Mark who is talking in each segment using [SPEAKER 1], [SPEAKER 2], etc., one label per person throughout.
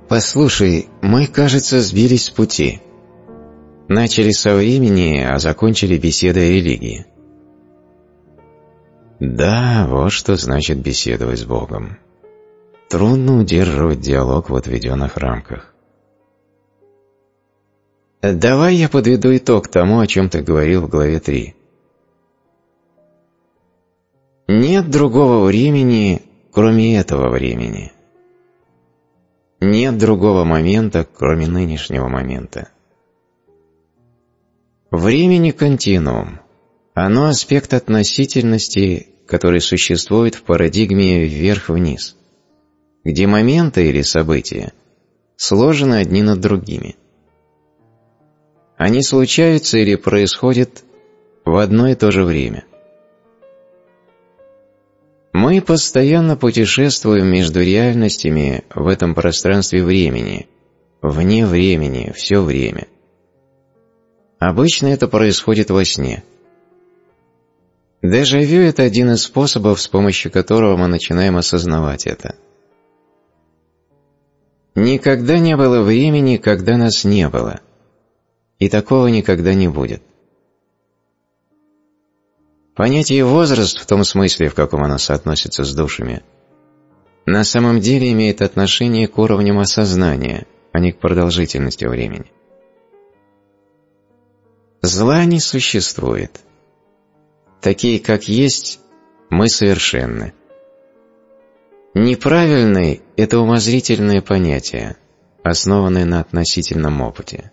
[SPEAKER 1] Послушай, мы, кажется, сбились с пути. Начали со времени, а закончили беседой о религии. Да, вот что значит беседовать с Богом. Трудно удерживать диалог в отведенных рамках. Давай я подведу итог тому, о чем ты говорил в главе 3. Нет другого времени, кроме этого времени. Нет другого момента, кроме нынешнего момента. Времени континуум. Оно аспект относительности, который существует в парадигме вверх-вниз, где моменты или события сложены одни над другими. Они случаются или происходят в одно и то же время. Мы постоянно путешествуем между реальностями в этом пространстве времени, вне времени, все время. Обычно это происходит во сне. Дежавю – это один из способов, с помощью которого мы начинаем осознавать это. Никогда не было времени, когда нас не было. И такого никогда не будет. Понятие «возраст» в том смысле, в каком оно соотносится с душами, на самом деле имеет отношение к уровням осознания, а не к продолжительности времени. Зла не существует. Такие, как есть, мы совершенны. Неправильный – это умозрительное понятие, основанное на относительном опыте.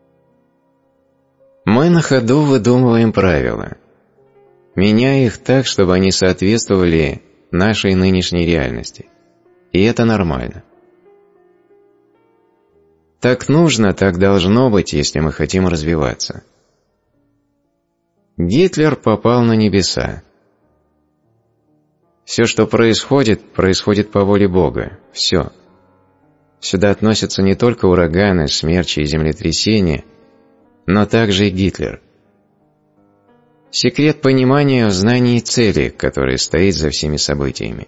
[SPEAKER 1] Мы на ходу выдумываем правила, меняя их так, чтобы они соответствовали нашей нынешней реальности. И это нормально. Так нужно, так должно быть, если мы хотим развиваться. Гитлер попал на небеса. Все, что происходит, происходит по воле Бога. Все. Сюда относятся не только ураганы, смерчи и землетрясения, но также и Гитлер. Секрет понимания в знании цели, которая стоит за всеми событиями.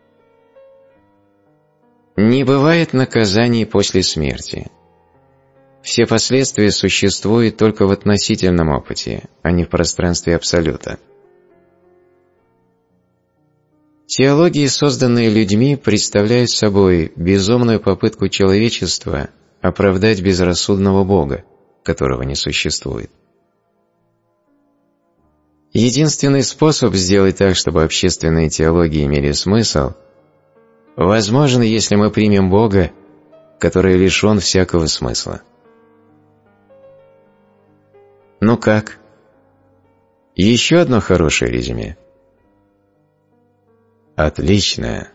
[SPEAKER 1] Не бывает наказаний после смерти. Все последствия существуют только в относительном опыте, а не в пространстве абсолюта. Теологии, созданные людьми, представляют собой безумную попытку человечества оправдать безрассудного Бога, которого не существует. Единственный способ сделать так, чтобы общественные теологии имели смысл, возможен, если мы примем Бога, который лишен всякого смысла. Ну как? Еще одно хорошее резюме. Отлично.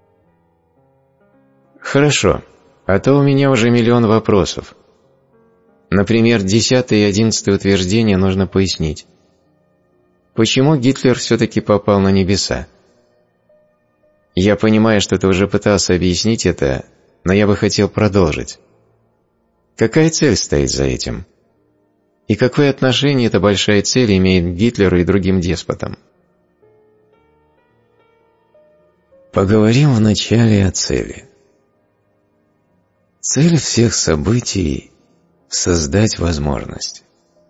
[SPEAKER 1] Хорошо, а то у меня уже миллион вопросов. Например, 10 и 11 утверждения нужно пояснить. Почему Гитлер все-таки попал на небеса? Я понимаю, что ты уже пытался объяснить это, но я бы хотел продолжить. Какая цель стоит за этим? И какое отношение эта большая цель имеет к Гитлеру и другим деспотам? Поговорим вначале о цели. Цель всех событий – создать возможность.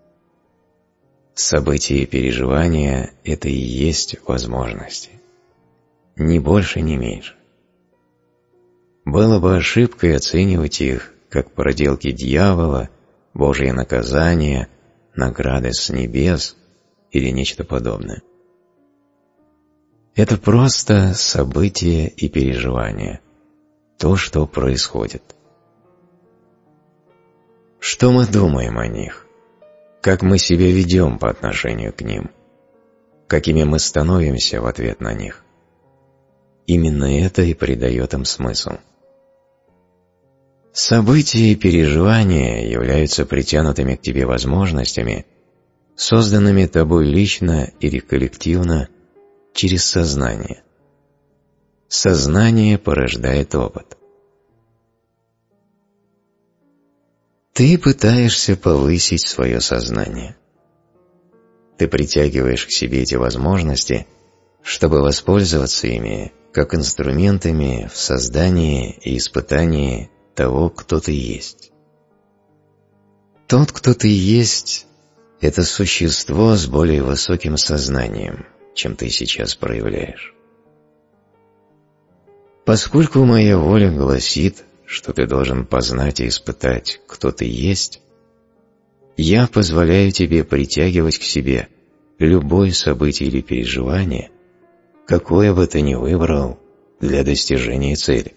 [SPEAKER 1] События и переживания – это и есть возможности. Ни больше, ни меньше. Было бы ошибкой оценивать их как проделки дьявола, Божье наказание, награды с небес или нечто подобное. Это просто события и переживания, то, что происходит. Что мы думаем о них? Как мы себя ведем по отношению к ним? Какими мы становимся в ответ на них? Именно это и придает им смысл. События и переживания являются притянутыми к тебе возможностями, созданными тобой лично или коллективно через сознание. Сознание порождает опыт. Ты пытаешься повысить свое сознание. Ты притягиваешь к себе эти возможности, чтобы воспользоваться ими как инструментами в создании и испытании того, кто ты есть. Тот, кто ты есть, это существо с более высоким сознанием, чем ты сейчас проявляешь. Поскольку моя воля гласит, что ты должен познать и испытать, кто ты есть, я позволяю тебе притягивать к себе любое событие или переживание, какое бы ты ни выбрал для достижения цели.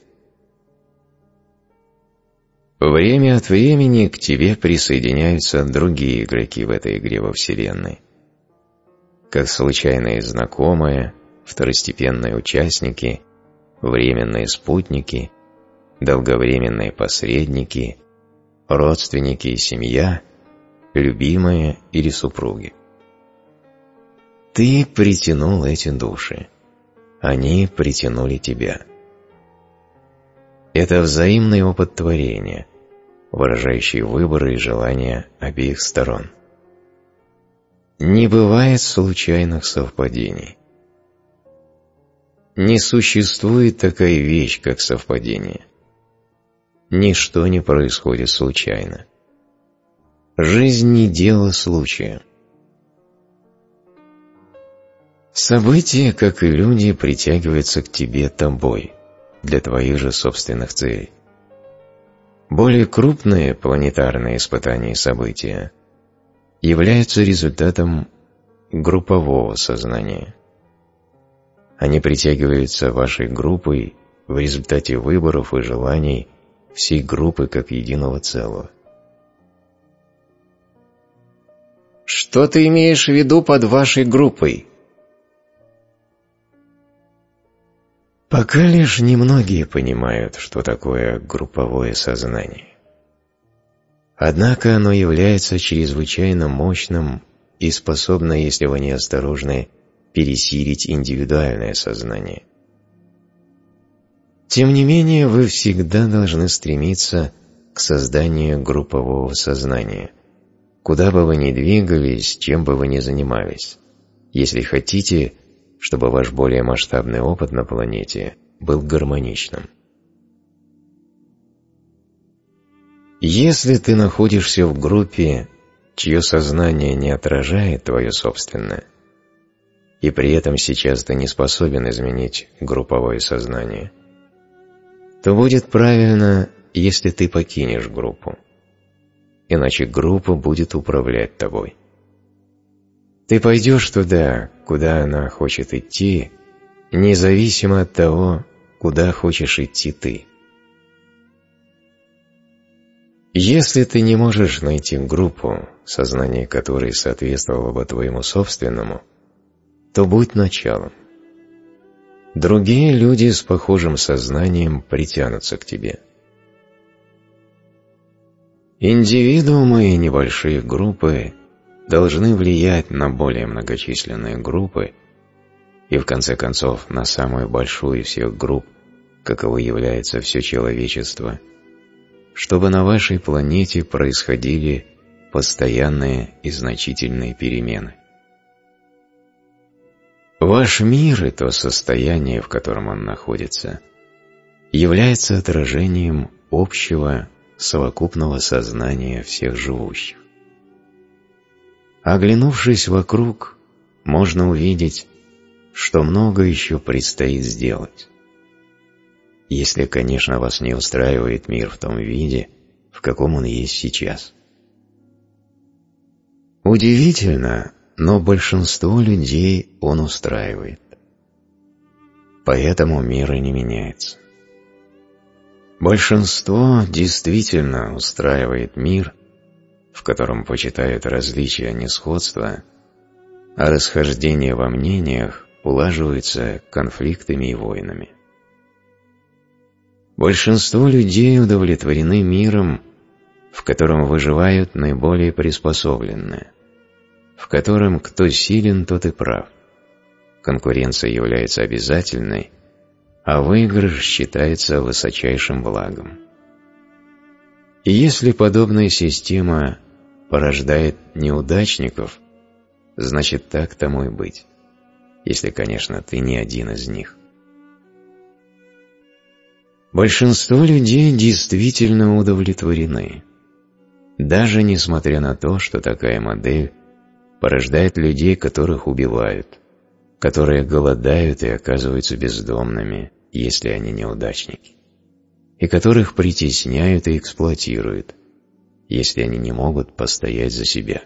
[SPEAKER 1] Время от времени к тебе присоединяются другие игроки в этой игре во Вселенной, как случайные знакомые, второстепенные участники, временные спутники, долговременные посредники, родственники и семья, любимые или супруги. Ты притянул эти души, они притянули тебя. Это взаимный опыт творения, выражающий выборы и желания обеих сторон. Не бывает случайных совпадений. Не существует такая вещь, как совпадение. Ничто не происходит случайно. Жизнь не дело случая. События, как и люди, притягиваются к тебе тобой, для твоих же собственных целей. Более крупные планетарные испытания и события являются результатом группового сознания. Они притягиваются вашей группой в результате выборов и желаний всей группы как единого целого. Что ты имеешь в виду под вашей группой? Пока лишь немногие понимают, что такое групповое сознание. Однако оно является чрезвычайно мощным и способно, если вы неосторожны, пересилить индивидуальное сознание. Тем не менее, вы всегда должны стремиться к созданию группового сознания, куда бы вы ни двигались, чем бы вы ни занимались, если хотите, чтобы ваш более масштабный опыт на планете был гармоничным. Если ты находишься в группе, чье сознание не отражает твое собственное, и при этом сейчас ты не способен изменить групповое сознание, то будет правильно, если ты покинешь группу, иначе группа будет управлять тобой. Ты пойдешь туда, куда она хочет идти, независимо от того, куда хочешь идти ты. Если ты не можешь найти группу, сознание которой соответствовало бы твоему собственному, то будь началом. Другие люди с похожим сознанием притянутся к тебе. Индивидуумы и небольшие группы должны влиять на более многочисленные группы и, в конце концов, на самую большую из всех групп, каковой является все человечество, чтобы на вашей планете происходили постоянные и значительные перемены. Ваш мир и то состояние, в котором он находится, является отражением общего совокупного сознания всех живущих. Оглянувшись вокруг, можно увидеть, что много еще предстоит сделать. Если, конечно, вас не устраивает мир в том виде, в каком он есть сейчас. Удивительно, но большинство людей он устраивает. Поэтому мир и не меняется. Большинство действительно устраивает мир, в котором почитают различия, а не сходства, а расхождения во мнениях улаживаются конфликтами и войнами. Большинство людей удовлетворены миром, в котором выживают наиболее приспособленные, в котором кто силен, тот и прав. Конкуренция является обязательной, а выигрыш считается высочайшим благом. И если подобная система порождает неудачников, значит так тому и быть, если, конечно, ты не один из них. Большинство людей действительно удовлетворены, даже несмотря на то, что такая модель порождает людей, которых убивают, которые голодают и оказываются бездомными, если они неудачники, и которых притесняют и эксплуатируют, если они не могут постоять за себя.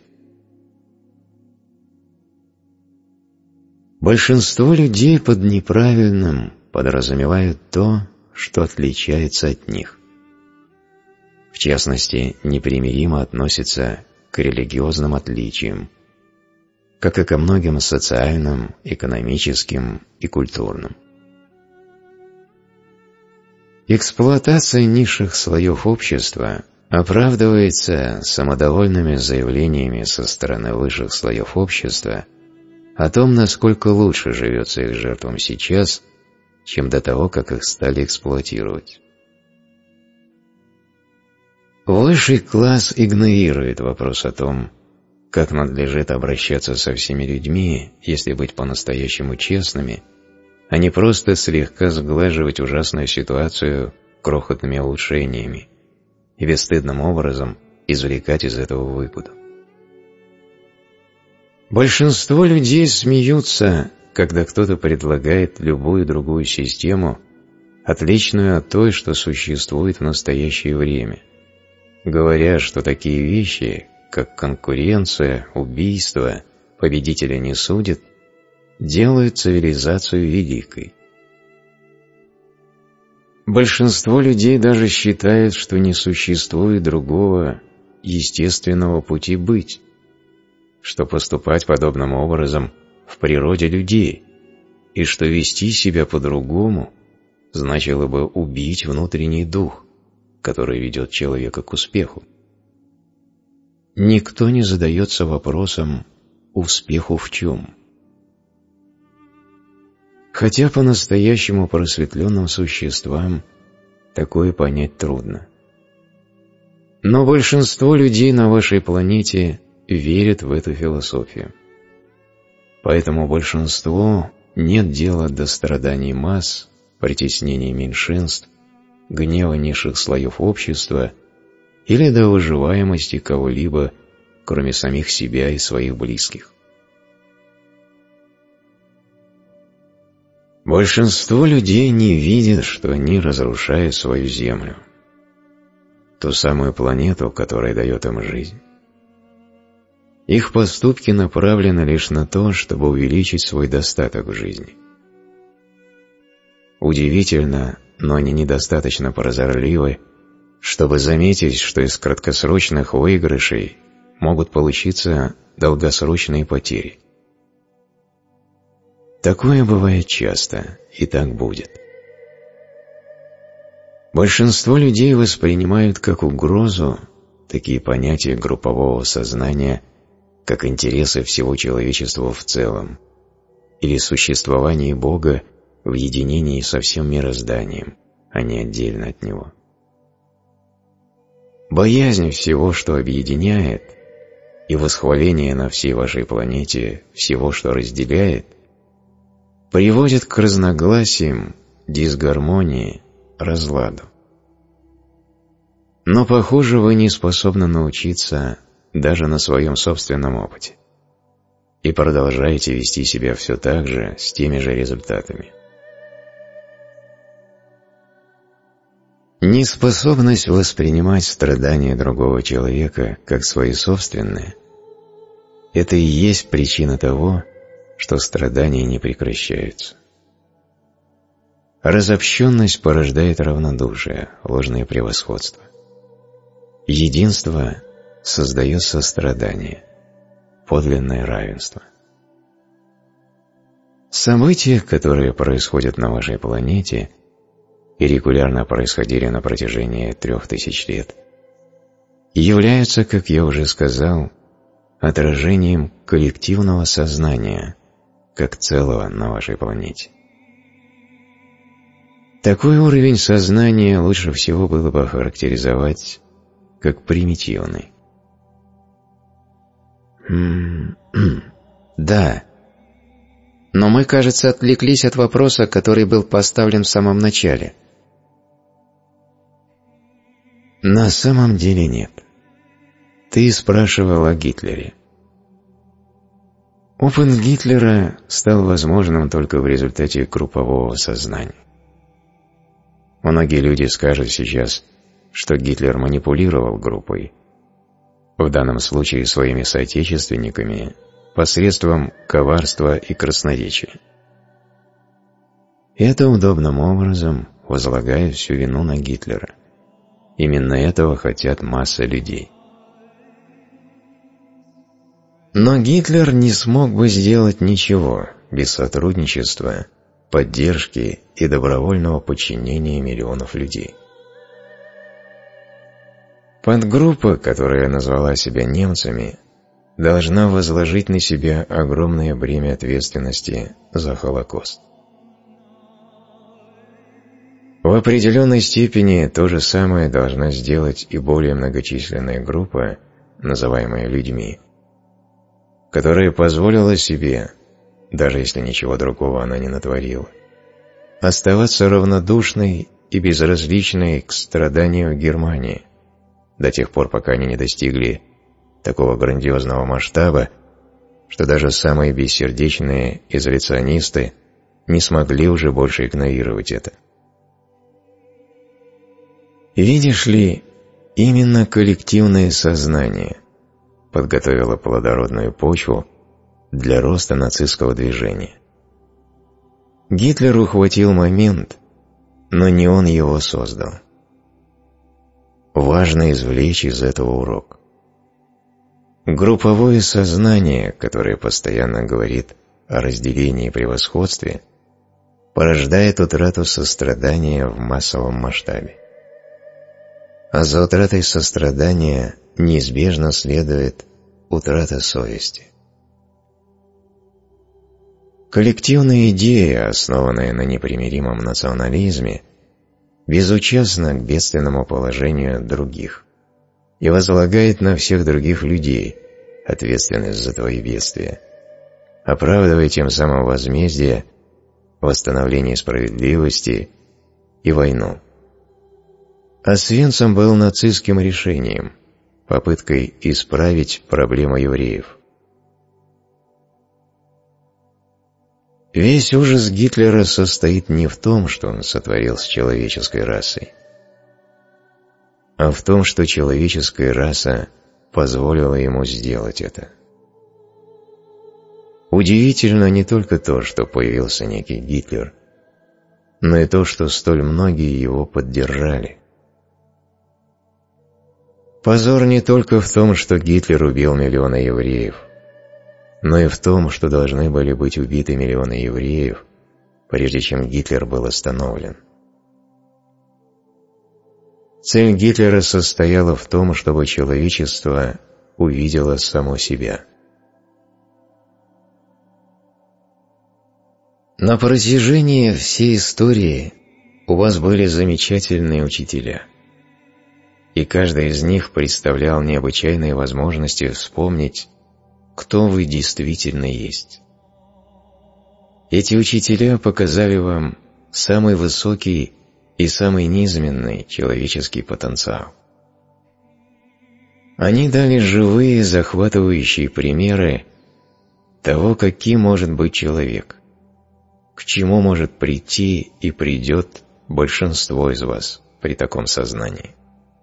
[SPEAKER 1] Большинство людей под неправильным подразумевают то, что отличается от них. В частности, непримиримо относятся к религиозным отличиям, как и ко многим социальным, экономическим и культурным. Эксплуатация низших слоев общества оправдывается самодовольными заявлениями со стороны высших слоев общества о том, насколько лучше живется их жертвам сейчас, чем до того, как их стали эксплуатировать. Высший класс игнорирует вопрос о том, как надлежит обращаться со всеми людьми, если быть по-настоящему честными, а не просто слегка сглаживать ужасную ситуацию крохотными улучшениями и бесстыдным образом извлекать из этого выгоду. Большинство людей смеются, когда кто-то предлагает любую другую систему, отличную от той, что существует в настоящее время, говоря, что такие вещи, как конкуренция, убийство, победителя не судят, делают цивилизацию великой. Большинство людей даже считает, что не существует другого естественного пути быть, что поступать подобным образом в природе людей, и что вести себя по-другому значило бы убить внутренний дух, который ведет человека к успеху. Никто не задается вопросом «успеху в чем?». Хотя по-настоящему просветленным существам такое понять трудно. Но большинство людей на вашей планете верят в эту философию. Поэтому большинству нет дела до страданий масс, притеснений меньшинств, гнева низших слоев общества или до выживаемости кого-либо, кроме самих себя и своих близких. Большинство людей не видят, что они разрушают свою Землю, ту самую планету, которая дает им жизнь. Их поступки направлены лишь на то, чтобы увеличить свой достаток в жизни. Удивительно, но они недостаточно прозорливы, чтобы заметить, что из краткосрочных выигрышей могут получиться долгосрочные потери. Такое бывает часто, и так будет. Большинство людей воспринимают как угрозу такие понятия группового сознания, как интересы всего человечества в целом, или существование Бога в единении со всем мирозданием, а не отдельно от него. Боязнь всего, что объединяет, и восхваление на всей вашей планете всего, что разделяет, приводит к разногласиям, дисгармонии, разладу. Но, похоже, вы не способны научиться даже на своем собственном опыте и продолжаете вести себя все так же, с теми же результатами. Неспособность воспринимать страдания другого человека как свои собственные – это и есть причина того, что страдания не прекращаются. Разобщенность порождает равнодушие, ложное превосходство. Единство создает сострадание, подлинное равенство. События, которые происходят на вашей планете и регулярно происходили на протяжении 3000 лет, являются, как я уже сказал, отражением коллективного сознания, как целого на вашей планете. Такой уровень сознания лучше всего было бы охарактеризовать как примитивный.
[SPEAKER 2] Да. Но мы, кажется, отвлеклись от вопроса, который был поставлен в самом начале.
[SPEAKER 1] На самом деле нет. Ты спрашивал о Гитлере. Опыт Гитлера стал возможным только в результате группового сознания. Многие люди скажут сейчас, что Гитлер манипулировал группой, в данном случае своими соотечественниками, посредством коварства и красноречия. Это удобным образом возлагает всю вину на Гитлера. Именно этого хотят массы людей. Но Гитлер не смог бы сделать ничего без сотрудничества, поддержки и добровольного подчинения миллионов людей. Подгруппа, которая назвала себя немцами, должна возложить на себя огромное бремя ответственности за Холокост. В определенной степени то же самое должна сделать и более многочисленная группа, называемая людьми, которая позволила себе, даже если ничего другого она не натворила, оставаться равнодушной и безразличной к страданию Германии до тех пор, пока они не достигли такого грандиозного масштаба, что даже самые бессердечные изоляционисты не смогли уже больше игнорировать это. Видишь ли, именно коллективное сознание подготовило плодородную почву для роста нацистского движения. Гитлер ухватил момент, но не он его создал. Важно извлечь из этого урок. Групповое сознание, которое постоянно говорит о разделении и превосходстве, порождает утрату сострадания в массовом масштабе. А за утратой сострадания неизбежно следует утрата совести. Коллективная идея, основанная на непримиримом национализме, безучастна к бедственному положению других и возлагает на всех других людей ответственность за твои бедствия, оправдывая тем самым возмездие, восстановление справедливости и войну. Освенцим был нацистским решением, попыткой исправить проблему евреев. Весь ужас Гитлера состоит не в том, что он сотворил с человеческой расой, а в том, что человеческая раса позволила ему сделать это. Удивительно не только то, что появился некий Гитлер, но и то, что столь многие его поддержали. Позор не только в том, что Гитлер убил миллионы евреев, но и в том, что должны были быть убиты миллионы евреев, прежде чем Гитлер был остановлен. Цель Гитлера состояла в том, чтобы человечество увидело само себя. На протяжении всей истории у вас были замечательные учителя, и каждый из них представлял необычайные возможности вспомнить, кто вы действительно есть. Эти учителя показали вам самый высокий и самый низменный человеческий потенциал. Они дали живые, захватывающие примеры того, каким может быть человек, к чему может прийти и придет большинство из вас при таком сознании.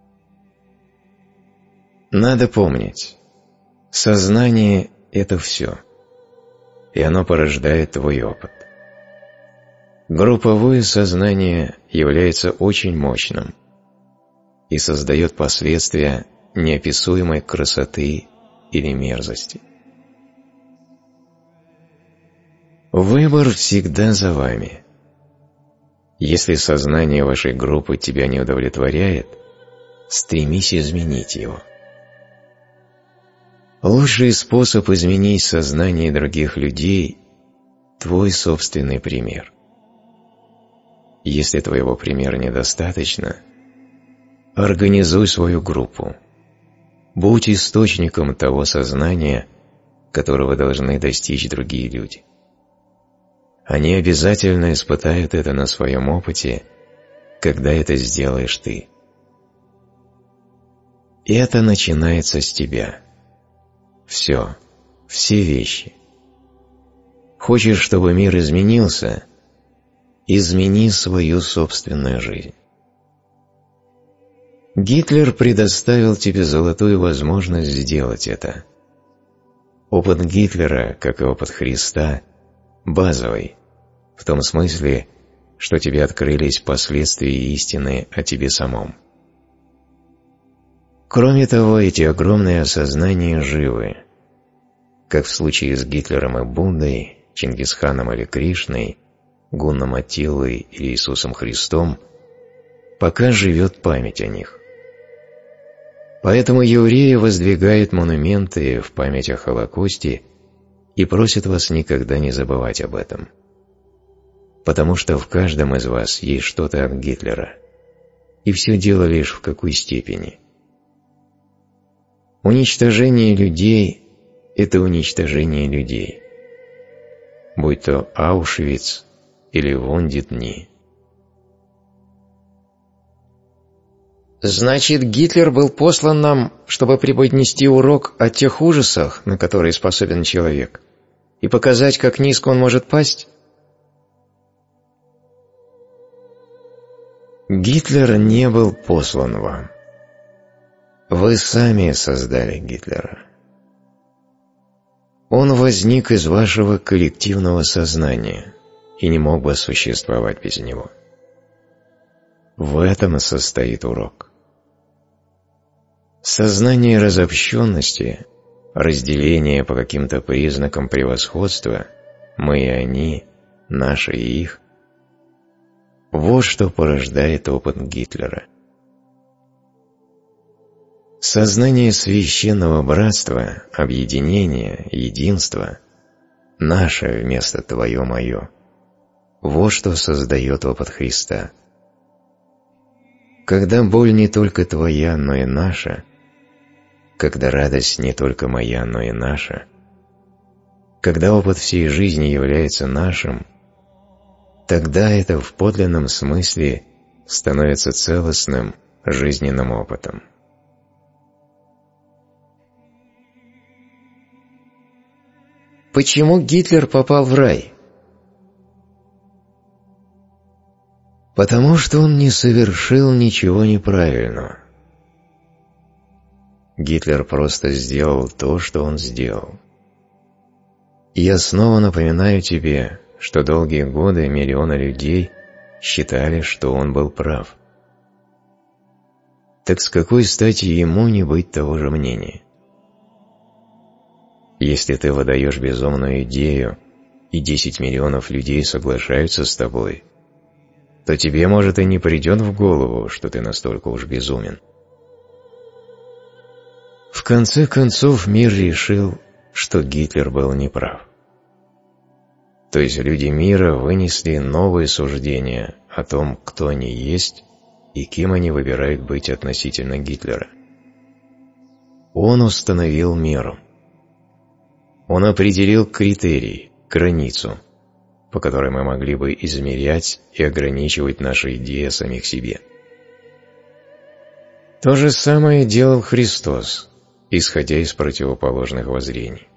[SPEAKER 1] Надо помнить, сознание – это все, и оно порождает твой опыт. Групповое сознание является очень мощным и создает последствия неописуемой красоты или мерзости. Выбор всегда за вами. Если сознание вашей группы тебя не удовлетворяет, стремись изменить его. Лучший способ изменить сознание других людей – твой собственный пример. Если твоего примера недостаточно, организуй свою группу. Будь источником того сознания, которого должны достичь другие люди. Они обязательно испытают это на своем опыте, когда это сделаешь ты. Это начинается с тебя. Все вещи. Хочешь, чтобы мир изменился? Измени свою собственную жизнь. Гитлер предоставил тебе золотую возможность сделать это. Опыт Гитлера, как и опыт Христа, базовый, в том смысле, что тебе открылись последствия истины о тебе самом. Кроме того, эти огромные осознания живы, как в случае с Гитлером и Буддой, Чингисханом или Кришной, Гунном Аттилой или Иисусом Христом, пока живет память о них. Поэтому евреи воздвигают монументы в память о Холокосте и просят вас никогда не забывать об этом. Потому что в каждом из вас есть что-то от Гитлера, и все дело лишь в какой степени. Уничтожение людей – это уничтожение людей, будь то Аушвиц или Вондит-Дни.
[SPEAKER 2] Значит, Гитлер был послан нам, чтобы преподнести урок о тех ужасах, на которые способен человек, и показать, как низко он может пасть?
[SPEAKER 1] Гитлер не был послан вам. Вы сами создали Гитлера. Он возник из вашего коллективного сознания и не мог бы существовать без него. В этом и состоит урок. Сознание разобщенности, разделение по каким-то признакам превосходства, мы и они, наши и их, вот что порождает опыт Гитлера. Сознание священного братства, объединения, единства, наше вместо твое-мое, вот что создает опыт Христа. Когда боль не только твоя, но и наша, когда радость не только моя, но и наша, когда опыт всей жизни является нашим, тогда это в подлинном смысле становится целостным жизненным опытом.
[SPEAKER 2] Почему Гитлер попал в рай?
[SPEAKER 1] Потому что он не совершил ничего неправильного. Гитлер просто сделал то, что он сделал. И я снова напоминаю тебе, что долгие годы миллионы людей считали, что он был прав. Так с какой стати ему не быть того же мнения? Если ты выдаешь безумную идею, и 10 миллионов людей соглашаются с тобой, то тебе, может, и не придет в голову, что ты настолько уж безумен. В конце концов, мир решил, что Гитлер был неправ. То есть люди мира вынесли новые суждения о том, кто они есть и кем они выбирают быть относительно Гитлера. Он установил меру. Он определил критерий, границу, по которой мы могли бы измерять и ограничивать наши идеи о самих себе. То же самое делал Христос, исходя из противоположных воззрений.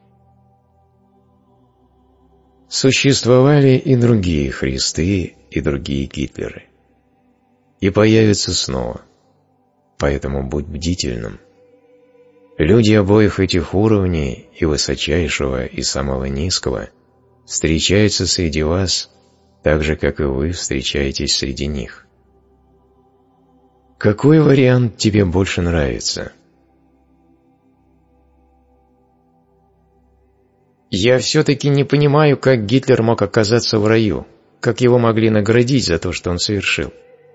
[SPEAKER 1] Существовали и другие Христы, и другие Гитлеры. И появятся снова. Поэтому будь бдительным. Люди обоих этих уровней, и высочайшего, и самого низкого, встречаются среди вас, так же, как и вы встречаетесь среди них. Какой вариант тебе больше нравится?
[SPEAKER 2] Я все-таки не понимаю, как Гитлер мог оказаться в раю, как его могли наградить за то, что он совершил.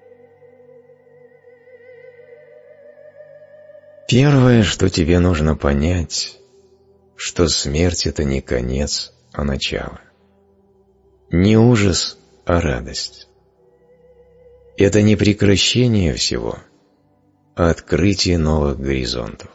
[SPEAKER 1] Первое, что тебе нужно понять, что смерть – это не конец, а начало. Не ужас, а радость. Это не прекращение всего, а открытие новых горизонтов.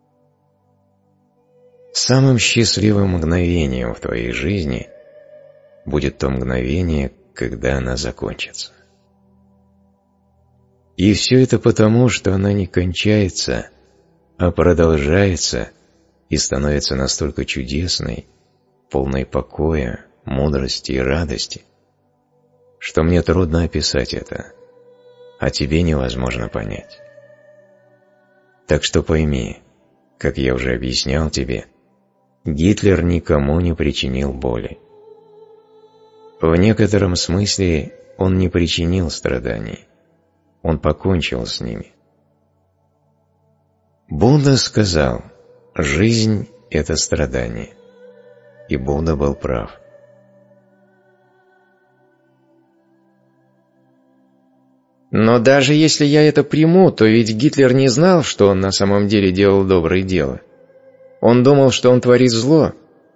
[SPEAKER 1] Самым счастливым мгновением в твоей жизни будет то мгновение, когда она закончится. И все это потому, что она не кончается, а продолжается и становится настолько чудесной, полной покоя, мудрости и радости, что мне трудно описать это, а тебе невозможно понять. Так что пойми, как я уже объяснял тебе, Гитлер никому не причинил боли. В некотором смысле он не причинил страданий, он покончил с ними. Будда сказал: «Жизнь – это страдание». И Будда был прав.
[SPEAKER 2] Но даже если я это приму, то ведь Гитлер не знал, что он на самом деле делал доброе дело. Он думал, что он творит зло.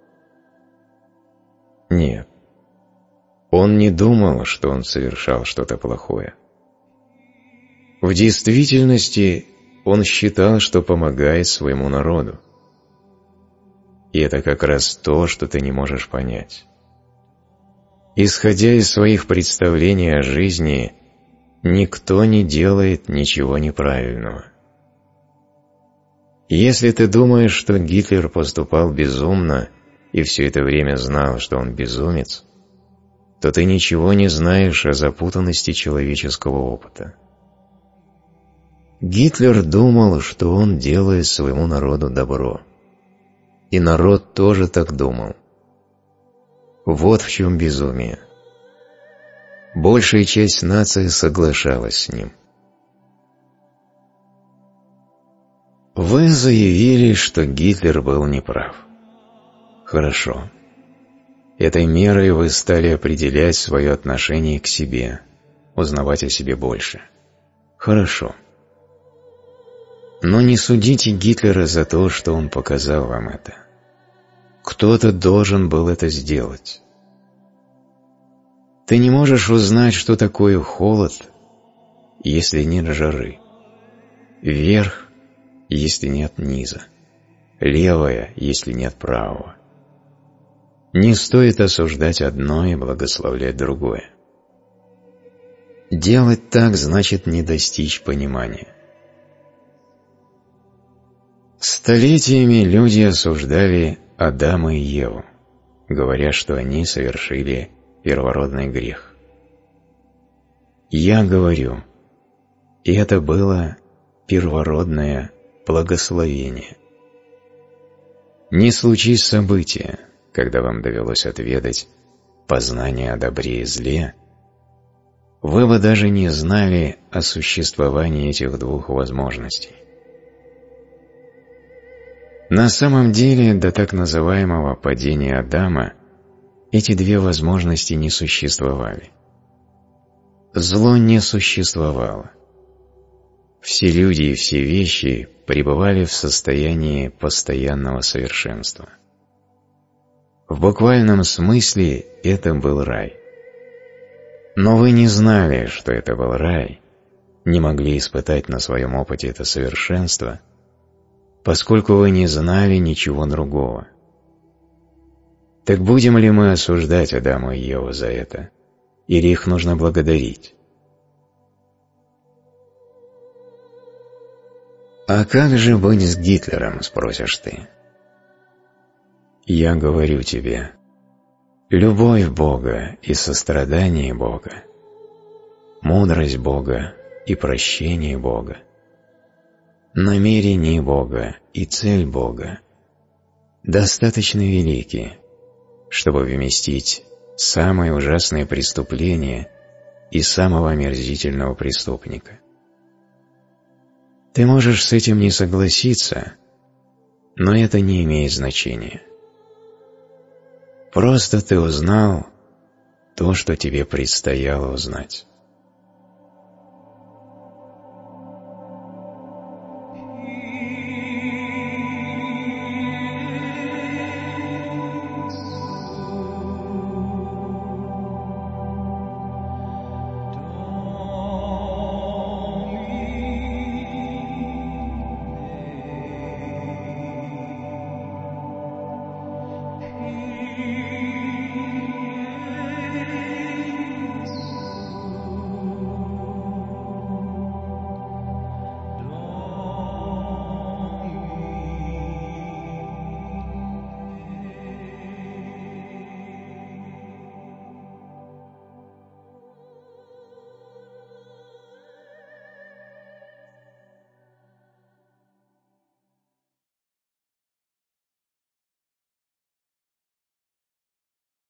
[SPEAKER 1] Нет. Он не думал, что он совершал что-то плохое. В действительности он считал, что помогает своему народу. И это как раз то, что ты не можешь понять. Исходя из своих представлений о жизни, никто не делает ничего неправильного. Если ты думаешь, что Гитлер поступал безумно и все это время знал, что он безумец, то ты ничего не знаешь о запутанности человеческого опыта. Гитлер думал, что он делает своему народу добро. И народ тоже так думал. Вот в чем безумие. Большая часть нации соглашалась с ним. Вы заявили, что Гитлер был неправ. Хорошо. Этой мерой вы стали определять свое отношение к себе, узнавать о себе больше. Хорошо. Но не судите Гитлера за то, что он показал вам это. Кто-то должен был это сделать. Ты не можешь узнать, что такое холод, если нет жары, вверх, если нет низа, левое, если нет правого. Не стоит осуждать одно и благословлять другое. Делать так значит не достичь понимания. Столетиями люди осуждали Адама и Еву, говоря, что они совершили первородный грех. Я говорю, и это было первородное благословение. Не случись события, когда вам довелось отведать познание о добре и зле, вы бы даже не знали о существовании этих двух возможностей. На самом деле, до так называемого падения Адама эти две возможности не существовали. Зло не существовало. Все люди и все вещи пребывали в состоянии постоянного совершенства. В буквальном смысле это был рай. Но вы не знали, что это был рай, не могли испытать на своем опыте это совершенство, поскольку вы не знали ничего другого. Так будем ли мы осуждать Адама и Еву за это, или их нужно благодарить? «А как же быть с Гитлером?» – спросишь ты. Я говорю тебе, любовь Бога и сострадание Бога, мудрость Бога и прощение Бога, намерение Бога и цель Бога достаточно велики, чтобы вместить самое ужасное преступление и самого омерзительного преступника. Ты можешь с этим не согласиться, но это не имеет значения. Просто ты узнал то, что тебе предстояло узнать.